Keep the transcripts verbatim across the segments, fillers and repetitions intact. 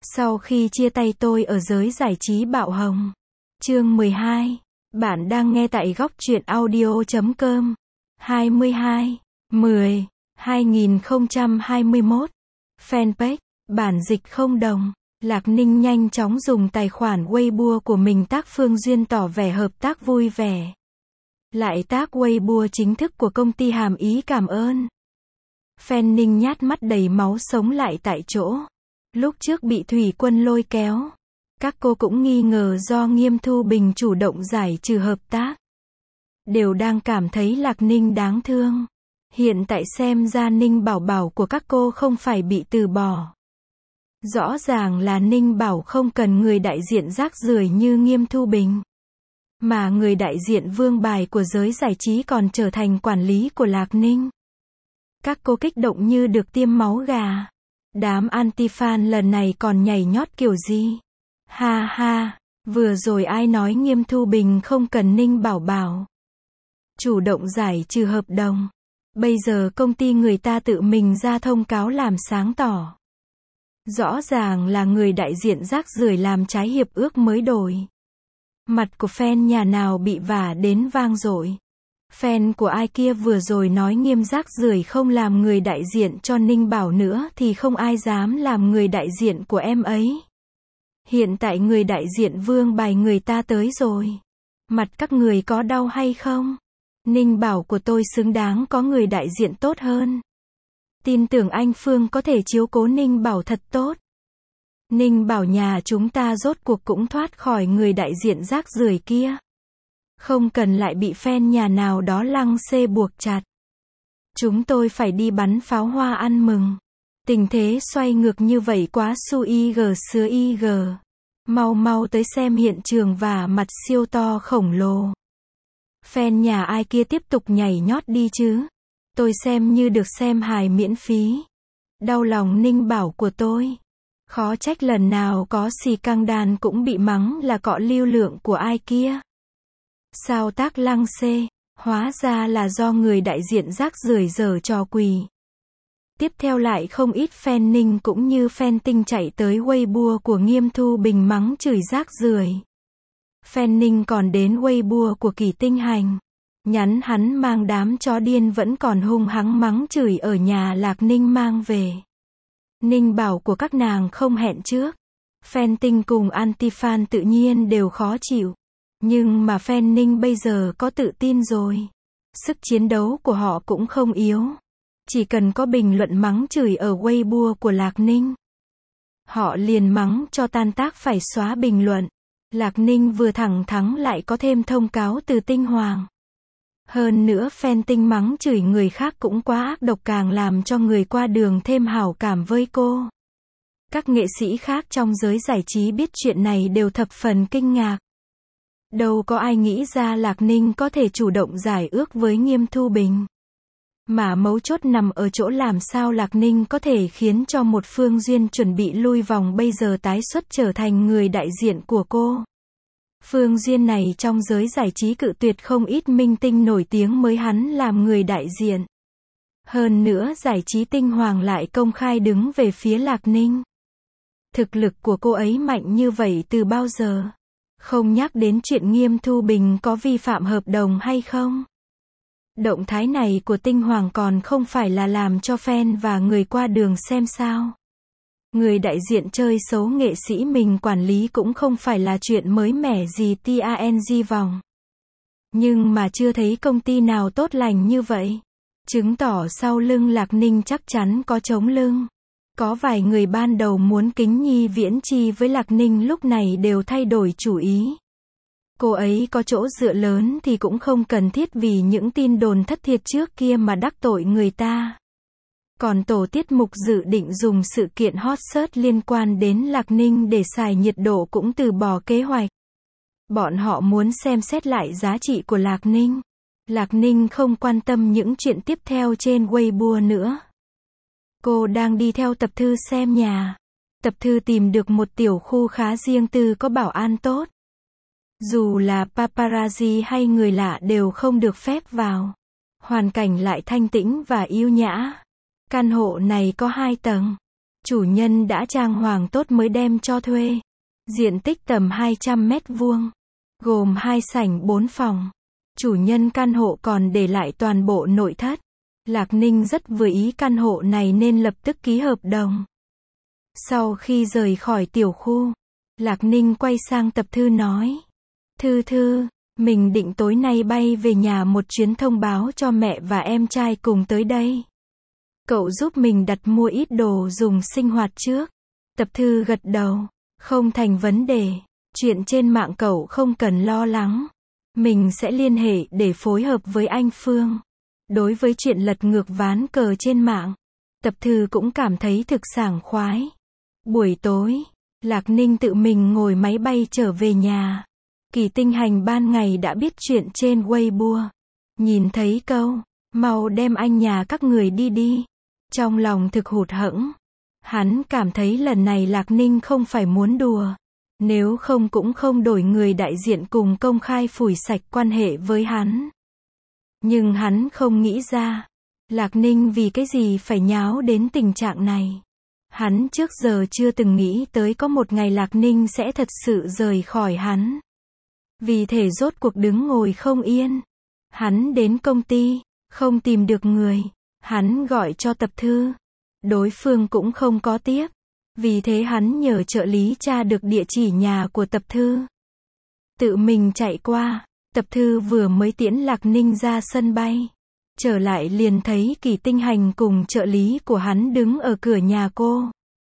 Sau khi chia tay tôi ở giới giải trí bạo hồng. Chương mười hai. Bạn đang nghe tại góc truyện audio chấm com. hai mươi hai, mười, hai nghìn không trăm hai mươi mốt. Fanpage, bản dịch không đồng. Lạc Ninh nhanh chóng dùng tài khoản Weibo của mình tác Phương Duyên tỏ vẻ hợp tác vui vẻ. Lại tác Weibo chính thức của công ty hàm ý cảm ơn. Fan Ninh nhát mắt đầy máu sống lại tại chỗ. Lúc trước bị Thủy Quân lôi kéo, các cô cũng nghi ngờ do Nghiêm Thu Bình chủ động giải trừ hợp tác. Đều đang cảm thấy Lạc Ninh đáng thương. Hiện tại xem ra Ninh Bảo Bảo của các cô không phải bị từ bỏ. Rõ ràng là Ninh Bảo không cần người đại diện rác rưởi như Nghiêm Thu Bình. Mà người đại diện vương bài của giới giải trí còn trở thành quản lý của Lạc Ninh. Các cô kích động như được tiêm máu gà. Đám anti-fan lần này còn nhảy nhót kiểu gì? Ha ha, vừa rồi ai nói Nghiêm Thu Bình không cần Ninh Bảo Bảo? Chủ động giải trừ hợp đồng. Bây giờ công ty người ta tự mình ra thông cáo làm sáng tỏ. Rõ ràng là người đại diện rác rưởi làm trái hiệp ước mới đổi. Mặt của fan nhà nào bị vả đến vang dội. Fan của ai kia vừa rồi nói Nghiêm rác rưởi không làm người đại diện cho Ninh Bảo nữa thì không ai dám làm người đại diện của em ấy. Hiện tại người đại diện vương bài người ta tới rồi. Mặt các người có đau hay không? Ninh Bảo của tôi xứng đáng có người đại diện tốt hơn. Tin tưởng anh Phương có thể chiếu cố Ninh Bảo thật tốt. Ninh Bảo nhà chúng ta rốt cuộc cũng thoát khỏi người đại diện rác rưởi kia. Không cần lại bị fan nhà nào đó lăng xê buộc chặt. Chúng tôi phải đi bắn pháo hoa ăn mừng. Tình thế xoay ngược như vậy quá su y gờ sứa y gờ. Mau mau tới xem hiện trường và mặt siêu to khổng lồ. Fan nhà ai kia tiếp tục nhảy nhót đi chứ. Tôi xem như được xem hài miễn phí. Đau lòng Ninh Bảo của tôi. Khó trách lần nào có xì căng đàn cũng bị mắng là cọ lưu lượng của ai kia. Sao tác lăng xê, hóa ra là do người đại diện rác rưởi giở trò quỷ. Tiếp theo lại không ít fan Ninh cũng như fan Tinh chạy tới Weibo của Nghiêm Thu Bình mắng chửi rác rưởi. Fan Ninh còn đến Weibo của Kỳ Tinh Hành. Nhắn hắn mang đám chó điên vẫn còn hung hăng mắng chửi ở nhà Lạc Ninh mang về. Ninh Bảo của các nàng không hẹn trước. Fan Tinh cùng anti-fan tự nhiên đều khó chịu. Nhưng mà fan Ninh bây giờ có tự tin rồi. Sức chiến đấu của họ cũng không yếu. Chỉ cần có bình luận mắng chửi ở Weibo của Lạc Ninh. Họ liền mắng cho tan tác phải xóa bình luận. Lạc Ninh vừa thẳng thắn lại có thêm thông cáo từ Tinh Hoàng. Hơn nữa fan Tinh mắng chửi người khác cũng quá ác độc càng làm cho người qua đường thêm hảo cảm với cô. Các nghệ sĩ khác trong giới giải trí biết chuyện này đều thập phần kinh ngạc. Đâu có ai nghĩ ra Lạc Ninh có thể chủ động giải ước với Nghiêm Thu Bình. Mà mấu chốt nằm ở chỗ làm sao Lạc Ninh có thể khiến cho một Phương Duyên chuẩn bị lui vòng bây giờ tái xuất trở thành người đại diện của cô. Phương Duyên này trong giới giải trí cự tuyệt không ít minh tinh nổi tiếng mới hắn làm người đại diện. Hơn nữa giải trí Tinh Hoàng lại công khai đứng về phía Lạc Ninh. Thực lực của cô ấy mạnh như vậy từ bao giờ? Không nhắc đến chuyện Nghiêm Thu Bình có vi phạm hợp đồng hay không. Động thái này của Tinh Hoàng còn không phải là làm cho fan và người qua đường xem sao. Người đại diện chơi xấu nghệ sĩ mình quản lý cũng không phải là chuyện mới mẻ gì tang vòng. Nhưng mà chưa thấy công ty nào tốt lành như vậy. Chứng tỏ sau lưng Lạc Ninh chắc chắn có chống lưng. Có vài người ban đầu muốn kính nhi viễn chi với Lạc Ninh lúc này đều thay đổi chủ ý. Cô ấy có chỗ dựa lớn thì cũng không cần thiết vì những tin đồn thất thiệt trước kia mà đắc tội người ta. Còn tổ tiết mục dự định dùng sự kiện hot search liên quan đến Lạc Ninh để xài nhiệt độ cũng từ bỏ kế hoạch. Bọn họ muốn xem xét lại giá trị của Lạc Ninh. Lạc Ninh không quan tâm những chuyện tiếp theo trên Weibo nữa. Cô đang đi theo Tập Thư xem nhà. Tập Thư tìm được một tiểu khu khá riêng tư có bảo an tốt. Dù là paparazzi hay người lạ đều không được phép vào. Hoàn cảnh lại thanh tĩnh và yêu nhã. Căn hộ này có hai tầng. Chủ nhân đã trang hoàng tốt mới đem cho thuê. Diện tích tầm hai trăm mét vuông. Gồm hai sảnh bốn phòng. Chủ nhân căn hộ còn để lại toàn bộ nội thất. Lạc Ninh rất vừa ý căn hộ này nên lập tức ký hợp đồng. Sau khi rời khỏi tiểu khu, Lạc Ninh quay sang Tập Thư nói. Thư Thư, mình định tối nay bay về nhà một chuyến thông báo cho mẹ và em trai cùng tới đây. Cậu giúp mình đặt mua ít đồ dùng sinh hoạt trước. Tập Thư gật đầu. Không thành vấn đề. Chuyện trên mạng cậu không cần lo lắng. Mình sẽ liên hệ để phối hợp với anh Phương. Đối với chuyện lật ngược ván cờ trên mạng, Tập Thư cũng cảm thấy thực sảng khoái. Buổi tối, Lạc Ninh tự mình ngồi máy bay trở về nhà. Kỳ Tinh Hành ban ngày đã biết chuyện trên Weibo. Nhìn thấy câu, mau đem anh nhà các người đi đi. Trong lòng thực hụt hẫng. Hắn cảm thấy lần này Lạc Ninh không phải muốn đùa. Nếu không cũng không đổi người đại diện cùng công khai phủi sạch quan hệ với hắn. Nhưng hắn không nghĩ ra, Lạc Ninh vì cái gì phải nháo đến tình trạng này. Hắn trước giờ chưa từng nghĩ tới có một ngày Lạc Ninh sẽ thật sự rời khỏi hắn. Vì thể rốt cuộc đứng ngồi không yên. Hắn đến công ty, không tìm được người. Hắn gọi cho Tập Thư. Đối phương cũng không có tiếp. Vì thế hắn nhờ trợ lý tra được địa chỉ nhà của Tập Thư. Tự mình chạy qua. Tập Thư vừa mới tiễn Lạc Ninh ra sân bay. Trở lại liền thấy Kỳ Tinh Hành cùng trợ lý của hắn đứng ở cửa nhà cô.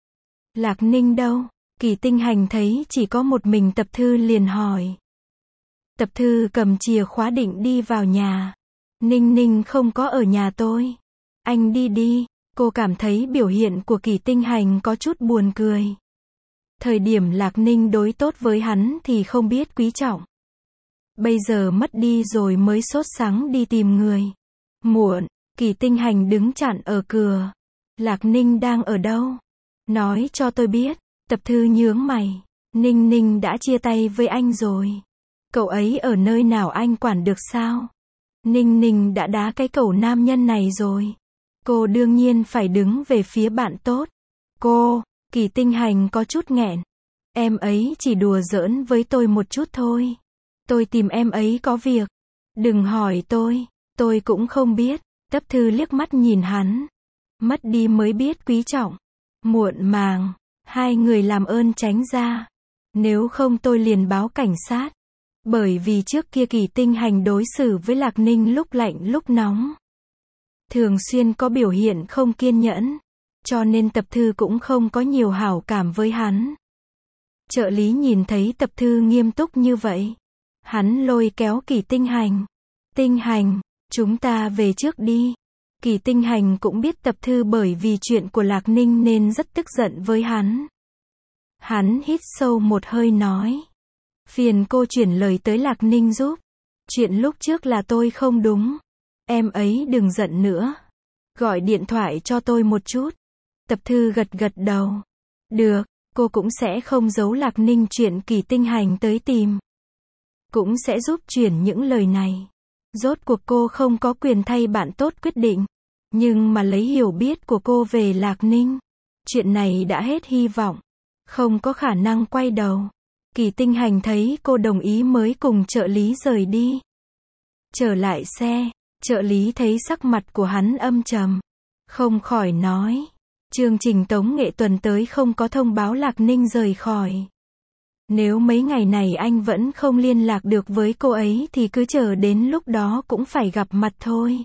Lạc Ninh đâu? Kỳ Tinh Hành thấy chỉ có một mình Tập Thư liền hỏi. Tập Thư cầm chìa khóa định đi vào nhà. Ninh Ninh không có ở nhà tôi. Anh đi đi. Cô cảm thấy biểu hiện của Kỳ Tinh Hành có chút buồn cười. Thời điểm Lạc Ninh đối tốt với hắn thì không biết quý trọng. Bây giờ mất đi rồi mới sốt sắng đi tìm người. Muộn, Kỳ Tinh Hành đứng chặn ở cửa. Lạc Ninh đang ở đâu? Nói cho tôi biết. Tập Thư nhướng mày. Ninh Ninh đã chia tay với anh rồi. Cậu ấy ở nơi nào anh quản được sao? Ninh Ninh đã đá cái cẩu nam nhân này rồi. Cô đương nhiên phải đứng về phía bạn tốt. Cô, Kỳ Tinh Hành có chút nghẹn. Em ấy chỉ đùa giỡn với tôi một chút thôi. Tôi tìm em ấy có việc. Đừng hỏi tôi, tôi cũng không biết. Tập Thư liếc mắt nhìn hắn. Mất đi mới biết quý trọng. Muộn màng, hai người làm ơn tránh ra. Nếu không tôi liền báo cảnh sát. Bởi vì trước kia Kỳ Tinh Hành đối xử với Lạc Ninh lúc lạnh lúc nóng. Thường xuyên có biểu hiện không kiên nhẫn. Cho nên Tập Thư cũng không có nhiều hảo cảm với hắn. Trợ lý nhìn thấy Tập Thư nghiêm túc như vậy. Hắn lôi kéo Kỳ Tinh Hành. Tinh Hành, chúng ta về trước đi. Kỳ Tinh Hành cũng biết Tập Thư bởi vì chuyện của Lạc Ninh nên rất tức giận với hắn. Hắn hít sâu một hơi nói. Phiền cô chuyển lời tới Lạc Ninh giúp. Chuyện lúc trước là tôi không đúng. Em ấy đừng giận nữa. Gọi điện thoại cho tôi một chút. Tập Thư gật gật đầu. Được, cô cũng sẽ không giấu Lạc Ninh chuyện Kỳ Tinh Hành tới tìm. Cũng sẽ giúp chuyển những lời này. Rốt cuộc cô không có quyền thay bạn tốt quyết định. Nhưng mà lấy hiểu biết của cô về Lạc Ninh. Chuyện này đã hết hy vọng. Không có khả năng quay đầu. Kỳ Tinh Hành thấy cô đồng ý mới cùng trợ lý rời đi. Trở lại xe, trợ lý thấy sắc mặt của hắn âm trầm. Không khỏi nói. Chương trình tống nghệ tuần tới không có thông báo Lạc Ninh rời khỏi. Nếu mấy ngày này anh vẫn không liên lạc được với cô ấy thì cứ chờ đến lúc đó cũng phải gặp mặt thôi.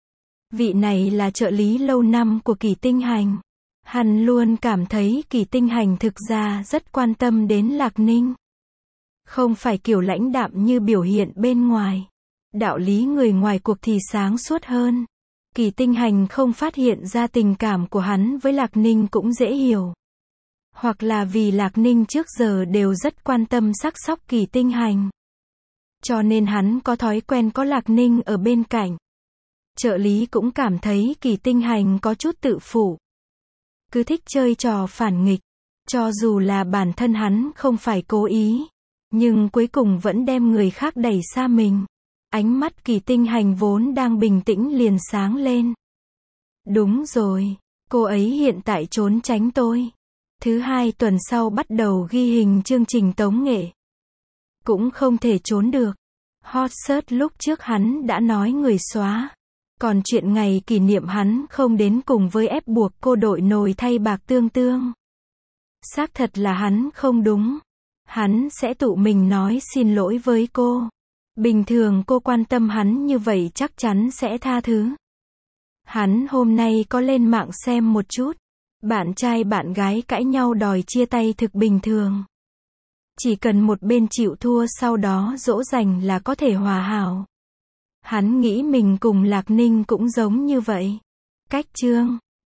Vị này là trợ lý lâu năm của Kỳ Tinh Hành. Hắn luôn cảm thấy Kỳ Tinh Hành thực ra rất quan tâm đến Lạc Ninh. Không phải kiểu lãnh đạm như biểu hiện bên ngoài. Đạo lý người ngoài cuộc thì sáng suốt hơn. Kỳ Tinh Hành không phát hiện ra tình cảm của hắn với Lạc Ninh cũng dễ hiểu. Hoặc là vì Lạc Ninh trước giờ đều rất quan tâm sắc sóc Kỳ Tinh Hành. Cho nên hắn có thói quen có Lạc Ninh ở bên cạnh. Trợ lý cũng cảm thấy Kỳ Tinh Hành có chút tự phụ. Cứ thích chơi trò phản nghịch. Cho dù là bản thân hắn không phải cố ý. Nhưng cuối cùng vẫn đem người khác đẩy xa mình. Ánh mắt Kỳ Tinh Hành vốn đang bình tĩnh liền sáng lên. Đúng rồi. Cô ấy hiện tại trốn tránh tôi. Thứ hai tuần sau bắt đầu ghi hình chương trình tống nghệ. Cũng không thể trốn được. Hot search lúc trước hắn đã nói người xóa. Còn chuyện ngày kỷ niệm hắn không đến cùng với ép buộc cô đội nồi thay bạc tương tương. Xác thật là hắn không đúng. Hắn sẽ tự mình nói xin lỗi với cô. Bình thường cô quan tâm hắn như vậy chắc chắn sẽ tha thứ. Hắn hôm nay có lên mạng xem một chút. Bạn trai bạn gái cãi nhau đòi chia tay thực bình thường. Chỉ cần một bên chịu thua sau đó dỗ dành là có thể hòa hảo. Hắn nghĩ mình cùng Lạc Ninh cũng giống như vậy. Cách chương